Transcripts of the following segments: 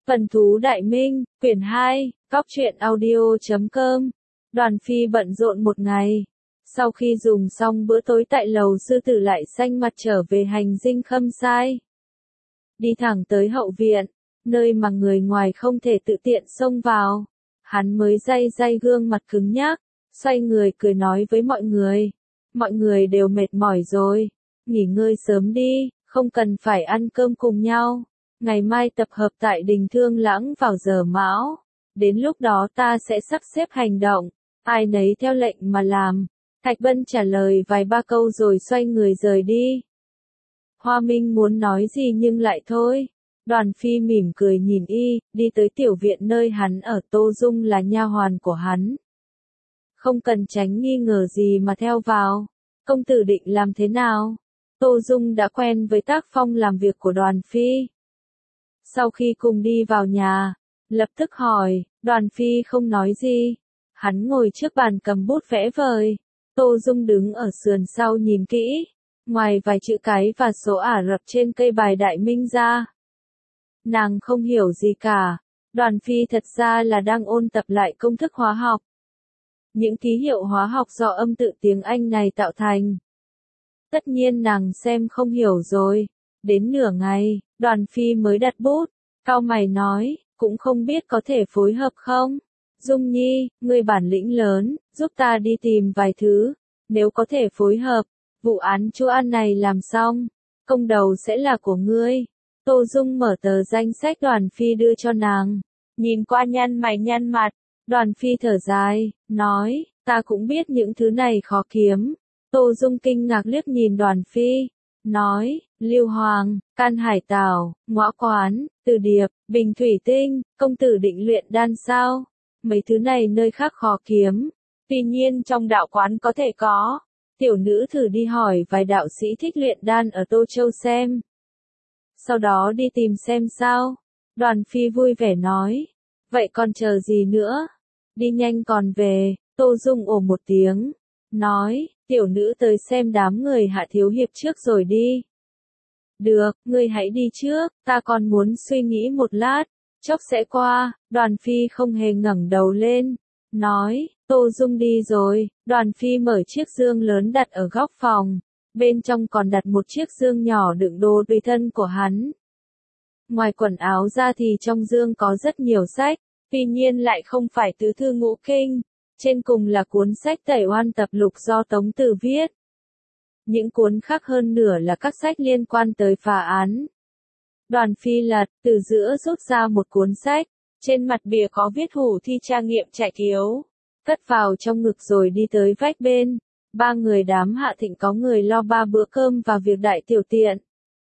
Vân Thú Đại Minh, quyển 2, Cóc truyện audio.com. Đoàn Phi bận rộn một ngày. Sau khi dùng xong bữa tối tại lầu sư tử lại xanh mặt trở về hành dinh Khâm Sai. Đi thẳng tới hậu viện, nơi mà người ngoài không thể tự tiện xông vào. Hắn mới day gương mặt cứng nhắc, xoay người cười nói với mọi người. Mọi người đều mệt mỏi rồi, nghỉ ngơi sớm đi, không cần phải ăn cơm cùng nhau. Ngày mai tập hợp tại đình Thương Lãng vào giờ mão. Đến lúc đó ta sẽ sắp xếp hành động, ai nấy theo lệnh mà làm. Thạch Bân trả lời vài ba câu rồi xoay người rời đi. Hoa Minh muốn nói gì nhưng lại thôi. Đoàn Phi mỉm cười nhìn y, đi tới tiểu viện nơi hắn ở. Tô Dung là nha hoàn của hắn. Không cần tránh nghi ngờ gì mà theo vào. Công tử định làm thế nào? Tô Dung đã quen với tác phong làm việc của Đoàn Phi. Sau khi cùng đi vào nhà, lập tức hỏi. Đoàn Phi không nói gì. Hắn ngồi trước bàn cầm bút vẽ vời. Tô Dung đứng ở sườn sau nhìn kỹ. Ngoài vài chữ cái và số Ả Rập trên cây bài Đại Minh ra, nàng không hiểu gì cả. Đoàn Phi thật ra là đang ôn tập lại công thức hóa học. Những ký hiệu hóa học do âm tự tiếng Anh này tạo thành. Tất nhiên nàng xem không hiểu rồi. Đến nửa ngày, Đoàn Phi mới đặt bút, cau mày nói, cũng không biết có thể phối hợp không? Dung Nhi, ngươi bản lĩnh lớn, giúp ta đi tìm vài thứ. Nếu có thể phối hợp, vụ án Chu An này làm xong, công đầu sẽ là của ngươi. Tô Dung mở tờ danh sách Đoàn Phi đưa cho nàng. Nhìn qua nhăn mày nhăn mặt, Đoàn Phi thở dài, nói, ta cũng biết những thứ này khó kiếm. Tô Dung kinh ngạc liếc nhìn Đoàn Phi, nói, Lưu Hoàng, can hải tảo, ngõa quán, từ điệp, bình thủy tinh, công tử định luyện đan sao? Mấy thứ này nơi khác khó kiếm, tuy nhiên trong đạo quán có thể có. Tiểu nữ thử đi hỏi vài đạo sĩ thích luyện đan ở Tô Châu xem. Sau đó đi tìm xem sao. Đoàn Phi vui vẻ nói, vậy còn chờ gì nữa? Đi nhanh còn về. Tô Dung ồ một tiếng, nói, tiểu nữ tới xem đám người Hạ thiếu hiệp trước rồi đi. Được, ngươi hãy đi trước, ta còn muốn suy nghĩ một lát, chốc sẽ qua. Đoàn Phi không hề ngẩng đầu lên, nói, Tô Dung đi rồi. Đoàn Phi mở chiếc dương lớn đặt ở góc phòng, bên trong còn đặt một chiếc dương nhỏ đựng đồ tùy thân của hắn. Ngoài quần áo ra thì trong dương có rất nhiều sách, tuy nhiên lại không phải tứ thư ngũ kinh. Trên cùng là cuốn sách Tẩy Oan Tập Lục do Tống Tử viết. Những cuốn khác hơn nửa là các sách liên quan tới phá án. Đoàn Phi lật, từ giữa rút ra một cuốn sách, trên mặt bìa có viết Hủ Thi Tra Nghiệm Trại Kiếu, cất vào trong ngực rồi đi tới vách bên. Ba người đám Hạ Thịnh có người lo 3 bữa cơm và việc đại tiểu tiện.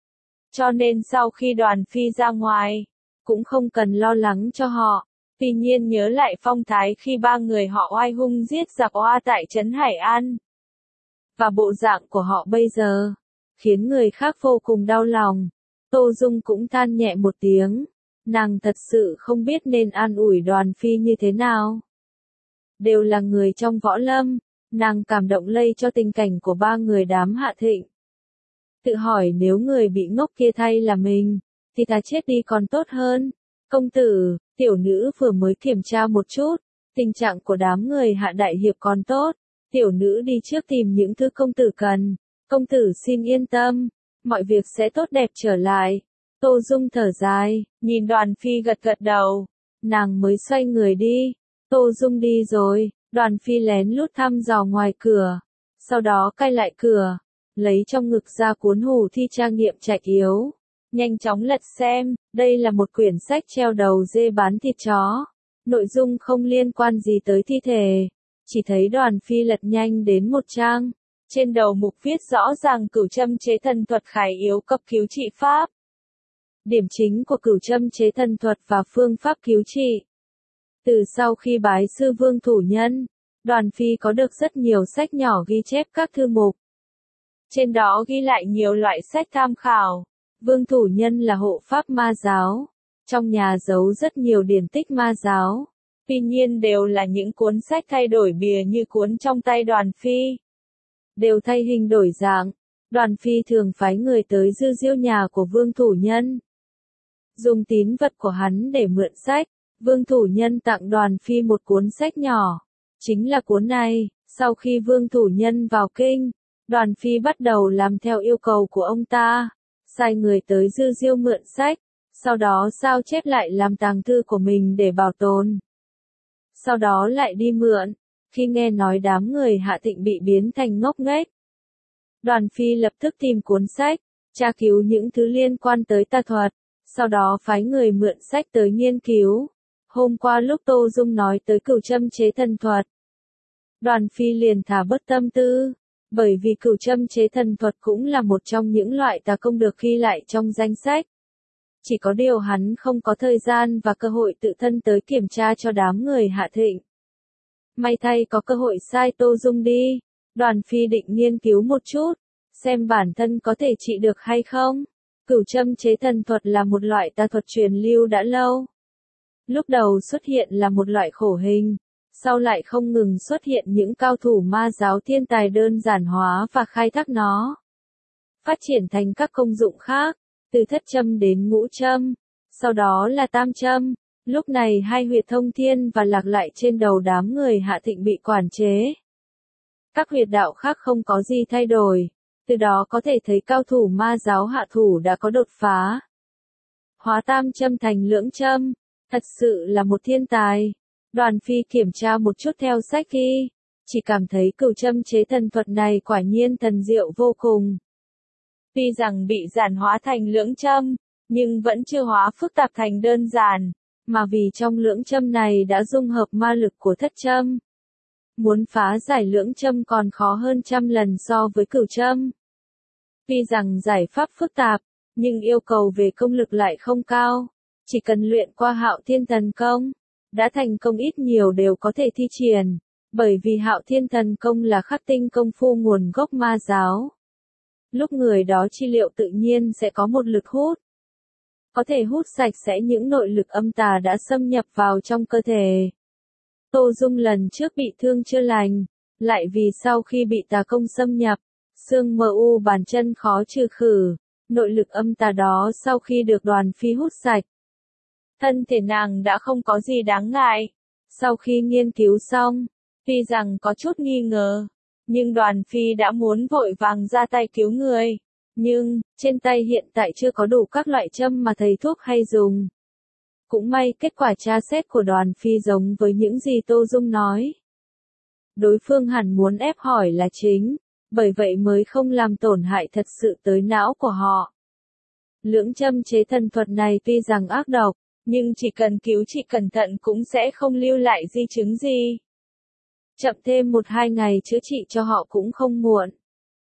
Cho nên sau khi Đoàn Phi ra ngoài, cũng không cần lo lắng cho họ. Tuy nhiên nhớ lại phong thái khi ba người họ oai hung giết giặc oa tại trấn Hải An. Và bộ dạng của họ bây giờ, khiến người khác vô cùng đau lòng. Tô Dung cũng than nhẹ một tiếng. Nàng thật sự không biết nên an ủi Đoàn Phi như thế nào. Đều là người trong võ lâm, nàng cảm động lây cho tình cảnh của ba người đám Hạ Thịnh. Tự hỏi nếu người bị ngốc kia thay là mình, thì thà chết đi còn tốt hơn. Công tử, tiểu nữ vừa mới kiểm tra một chút, tình trạng của đám người Hạ đại hiệp còn tốt. Tiểu nữ đi trước tìm những thứ công tử cần. Công tử xin yên tâm, mọi việc sẽ tốt đẹp trở lại. Tô Dung thở dài, nhìn Đoàn Phi gật gật đầu. Nàng mới xoay người đi. Tô Dung đi rồi, Đoàn Phi lén lút thăm dò ngoài cửa. Sau đó cai lại cửa, lấy trong ngực ra cuốn Hủ Thi Tra Nghiệm Trại Kiếu. Nhanh chóng lật xem, đây là một quyển sách treo đầu dê bán thịt chó. Nội dung không liên quan gì tới thi thể. Chỉ thấy Đoàn Phi lật nhanh đến một trang. Trên đầu mục viết rõ ràng cửu châm chế thần thuật khải yếu cấp cứu trị pháp. Điểm chính của cửu châm chế thần thuật và phương pháp cứu trị. Từ sau khi bái sư Vương Thủ Nhân, Đoàn Phi có được rất nhiều sách nhỏ ghi chép các thư mục. Trên đó ghi lại nhiều loại sách tham khảo. Vương Thủ Nhân là hộ pháp ma giáo. Trong nhà giấu rất nhiều điển tích ma giáo. Tuy nhiên đều là những cuốn sách thay đổi bìa như cuốn trong tay Đoàn Phi. Đều thay hình đổi dạng. Đoàn Phi thường phái người tới dư diêu nhà của Vương Thủ Nhân. dùng tín vật của hắn để mượn sách. Vương Thủ Nhân tặng Đoàn Phi một cuốn sách nhỏ. Chính là cuốn này. Sau khi Vương Thủ Nhân vào kinh, Đoàn Phi bắt đầu làm theo yêu cầu của ông ta. Sai người tới Dư Diêu mượn sách. Sau đó sao chép lại làm tàng thư của mình để bảo tồn. Sau đó lại đi mượn. Khi nghe nói đám người Hạ Thịnh bị biến thành ngốc nghếch, Đoàn Phi lập tức tìm cuốn sách, tra cứu những thứ liên quan tới tà thuật, sau đó phái người mượn sách tới nghiên cứu. Hôm qua lúc Tô Dung nói tới cửu châm chế thần thuật, Đoàn Phi liền thả bớt tâm tư, bởi vì cửu châm chế thần thuật cũng là một trong những loại tà công được ghi lại trong danh sách. Chỉ có điều hắn không có thời gian và cơ hội tự thân tới kiểm tra cho đám người Hạ Thịnh. May thay có cơ hội sai Tô Dung đi, Đoàn Phi định nghiên cứu một chút, xem bản thân có thể trị được hay không. Cửu châm chế thần thuật là một loại tà thuật truyền lưu đã lâu. Lúc đầu xuất hiện là một loại khổ hình, sau lại không ngừng xuất hiện những cao thủ ma giáo thiên tài đơn giản hóa và khai thác nó. Phát triển thành các công dụng khác, từ thất châm đến ngũ châm, sau đó là tam châm. Lúc này hai huyệt thông thiên và lạc lại trên đầu đám người Hạ Thịnh bị quản chế. Các huyệt đạo khác không có gì thay đổi, từ đó có thể thấy cao thủ ma giáo hạ thủ đã có đột phá. Hóa tam châm thành lưỡng châm, thật sự là một thiên tài. Đoàn Phi kiểm tra một chút theo sách ghi, chỉ cảm thấy cửu châm chế thần thuật này quả nhiên thần diệu vô cùng. Tuy rằng bị giản hóa thành lưỡng châm, nhưng vẫn chưa hóa phức tạp thành đơn giản, mà vì trong lưỡng châm này đã dung hợp ma lực của thất châm. Muốn phá giải lưỡng châm còn khó hơn trăm lần so với cửu châm. Tuy rằng giải pháp phức tạp, nhưng yêu cầu về công lực lại không cao, chỉ cần luyện qua Hạo Thiên Thần Công, đã thành công ít nhiều đều có thể thi triển, bởi vì Hạo Thiên Thần Công là khắc tinh công phu nguồn gốc ma giáo. Lúc người đó chi liệu tự nhiên sẽ có một lực hút, có thể hút sạch sẽ những nội lực âm tà đã xâm nhập vào trong cơ thể. Tô Dung lần trước bị thương chưa lành, lại vì sau khi bị tà công xâm nhập, xương mờ u bàn chân khó trừ khử, nội lực âm tà đó sau khi được Đoàn Phi hút sạch, thân thể nàng đã không có gì đáng ngại. Sau khi nghiên cứu xong, tuy rằng có chút nghi ngờ, nhưng Đoàn Phi đã muốn vội vàng ra tay cứu người. Nhưng, trên tay hiện tại chưa có đủ các loại châm mà thầy thuốc hay dùng. Cũng may kết quả tra xét của Đoàn Phi giống với những gì Tô Dung nói. Đối phương hẳn muốn ép hỏi là chính, bởi vậy mới không làm tổn hại thật sự tới não của họ. Lưỡng châm chế thần thuật này tuy rằng ác độc, nhưng chỉ cần cứu trị cẩn thận cũng sẽ không lưu lại di chứng gì. Chậm thêm 1-2 ngày chữa trị cho họ cũng không muộn.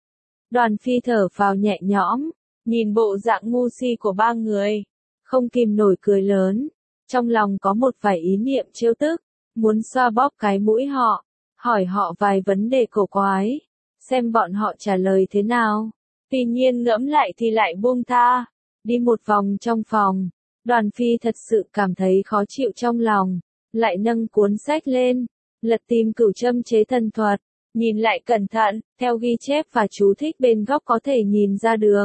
Đoàn Phi thở phào nhẹ nhõm, nhìn bộ dạng ngu si của ba người, không kìm nổi cười lớn, trong lòng có một vài ý niệm trêu tức, muốn xoa bóp cái mũi họ, hỏi họ vài vấn đề cổ quái, xem bọn họ trả lời thế nào. Tuy nhiên ngẫm lại thì lại buông tha, đi một vòng trong phòng, Đoàn Phi thật sự cảm thấy khó chịu trong lòng, lại nâng cuốn sách lên, lật tìm cửu châm chế thần thuật. Nhìn lại cẩn thận, theo ghi chép và chú thích bên góc có thể nhìn ra được.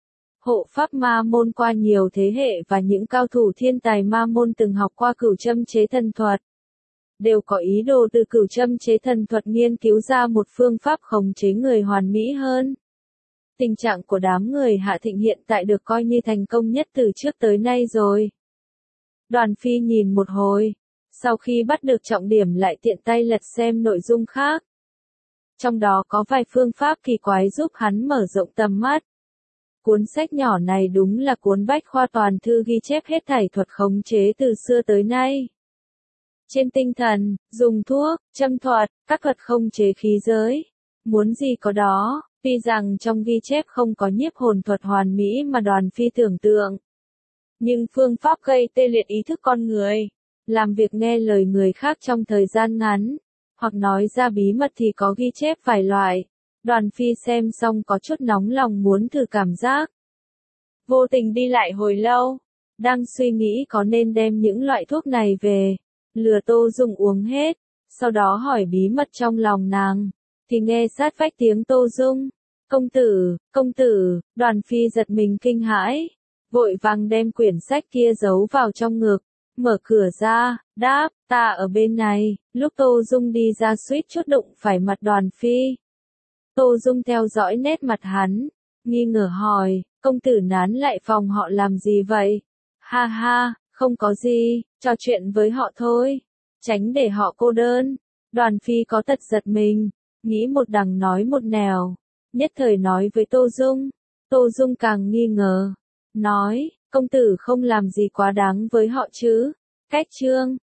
Hộ pháp ma môn qua nhiều thế hệ và những cao thủ thiên tài ma môn từng học qua cửu châm chế thần thuật, đều có ý đồ từ cửu châm chế thần thuật nghiên cứu ra một phương pháp khống chế người hoàn mỹ hơn. Tình trạng của đám người Hạ Thịnh hiện tại được coi như thành công nhất từ trước tới nay rồi. Đoàn Phi nhìn một hồi, sau khi bắt được trọng điểm lại tiện tay lật xem nội dung khác. Trong đó có vài phương pháp kỳ quái giúp hắn mở rộng tầm mắt. Cuốn sách nhỏ này đúng là cuốn bách khoa toàn thư ghi chép hết thảy thuật khống chế từ xưa tới nay. Trên tinh thần, dùng thuốc, châm thuật, các thuật khống chế khí giới. Muốn gì có đó, tuy rằng trong ghi chép không có nhiếp hồn thuật hoàn mỹ mà Đoàn Phi tưởng tượng. Nhưng phương pháp gây tê liệt ý thức con người, làm việc nghe lời người khác trong thời gian ngắn, hoặc nói ra bí mật thì có ghi chép vài loại. Đoàn Phi xem xong có chút nóng lòng muốn thử cảm giác. Vô tình đi lại hồi lâu, đang suy nghĩ có nên đem những loại thuốc này về, lừa Tô Dung uống hết, sau đó hỏi bí mật trong lòng nàng, thì nghe sát vách tiếng Tô Dung. Công tử, Đoàn Phi giật mình kinh hãi, vội vàng đem quyển sách kia giấu vào trong ngực, mở cửa ra, đáp, ta ở bên này, lúc Tô Dung đi ra suýt chút đụng phải mặt Đoàn Phi. Tô Dung theo dõi nét mặt hắn, nghi ngờ hỏi, công tử nán lại phòng họ làm gì vậy? Ha ha, không có gì, trò chuyện với họ thôi, tránh để họ cô đơn. Đoàn Phi có tật giật mình, nghĩ một đằng nói một nẻo, nhất thời nói với Tô Dung. Tô Dung càng nghi ngờ, nói, công tử không làm gì quá đáng với họ chứ? Cách trương,